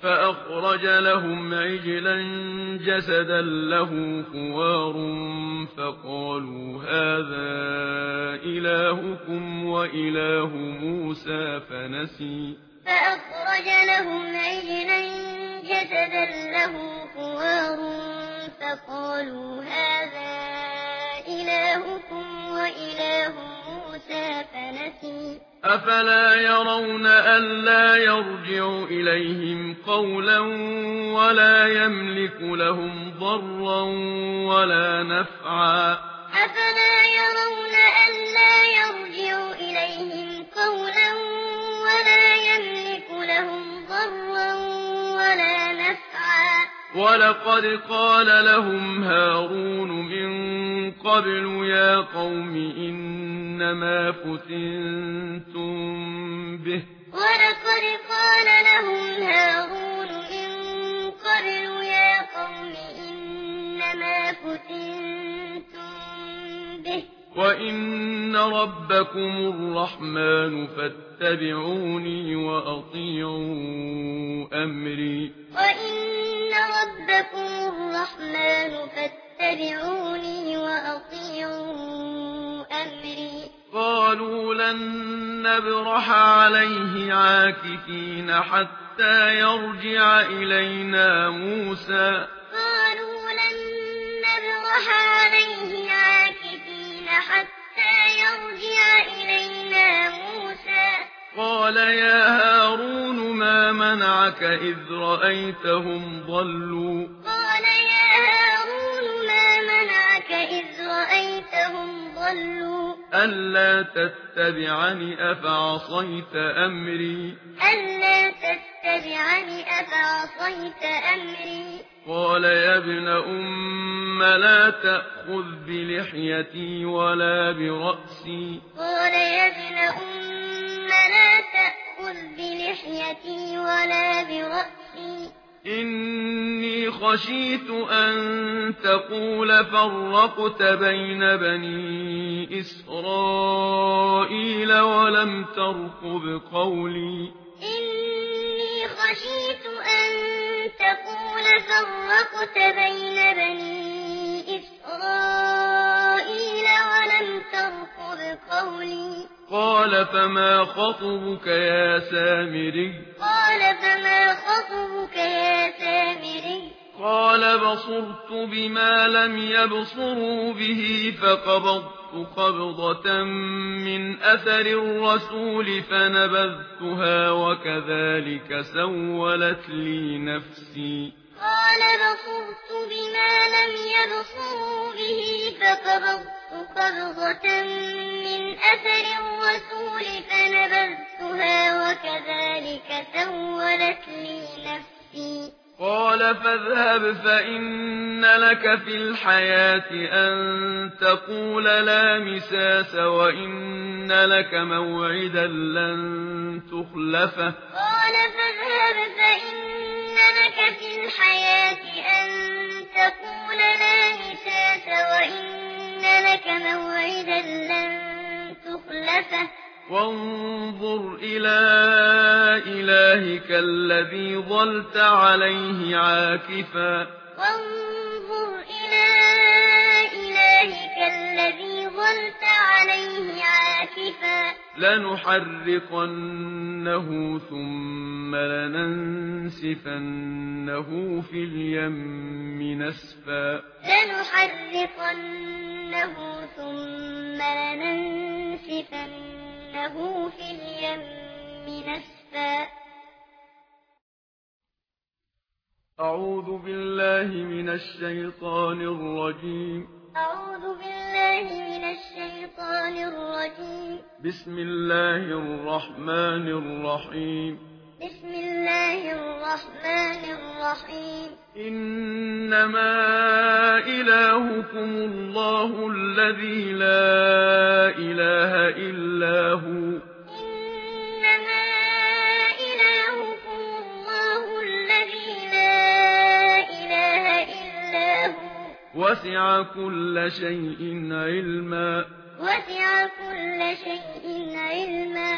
فأخرج لهم عجلا جسدا له خوار فقالوا هذا إلهكم وإله موسى فنسي فأخرج لهم عجلا جسدا له خوار فقالوا هذا إلهكم وإله موسى فنسي أفلا يرون ألا يرجع إليهم قولا ولا يملك لهم ضرا ولا نفعا أفلا يرون ألا يرجع إليهم قولا ولا يملك لهم ضرا ولا نفعا ولقد قال لهم هارون من قبل يا قوم إنما فتنتم به ولقد قال لهم هارون من قبل يا قوم إنما فتنتم به وإن ربكم الرحمن فاتبعوني وأطيعوا أمري وإن ربكم الرحمن فاتبعوني وأطيعوا أمري قالوا لن نبرح عليه عاكفين حتى يرجع إلينا موسى قالوا لن نبرح عليه عاكفين حتى يرجع إلينا موسى قال يا هارون ما منعك إذ رأيتهم ضلوا قال يا هارون ما منعك إذ رأيتهم ضلوا ألا تتبعني أفعصيت أمري ألا تتبعني أفعصيت أمري قال يا ابن لا تأخذ بلحيتي ولا برأسي قال يا ابن لا تأخذ بلحيتي ولا برأسي إني خشيت أن تقول فرقت بين بني إسرائيل ولم ترقب قولي إني خشيت أن تقول فرقت بين بني إسرائيل ولم ترقب قولي قال فما خطبك يا سامري قال فما خطبك يا سامري قال بصرت بما لم يبصروا به فقبضت قبضة من أثر الرسول فنبذتها وكذلك سولت لي نفسي قال بصرت بما لم يبصروا به فقبضت قبضة من أثر الرسول فنبذتها وكذلك سولت لي نفسي قال فاذهب فإن لك في الحياة أن تقول لا مساس وإن لك موعدا لن تخلفه قال فاذهب فإن لك في الحياة أن تقول لا مساس وإن لك موعدا لن تخلفه وانظر إلى إلهك الذي ظلت عليه عاكفا وانظر إلى إلهك الذي ظلت عليه عاكفا لنحرقنه ثم لننسفنه في اليم نسفا لنحرقنه ثم لننسفنه في اليم نسفا أعوذ بالله من الشيطان الرجيم أعوذ بالله من الشيطان الرجيم بسم الله الرحمن الرحيم بسم الله الرحمن الرحيم إنما إلهكم الله الذي لا إله إلا هو إنما إلهكم الله الذي لا إله إلا هو وسع كل شيء علما وسع كل شيء علما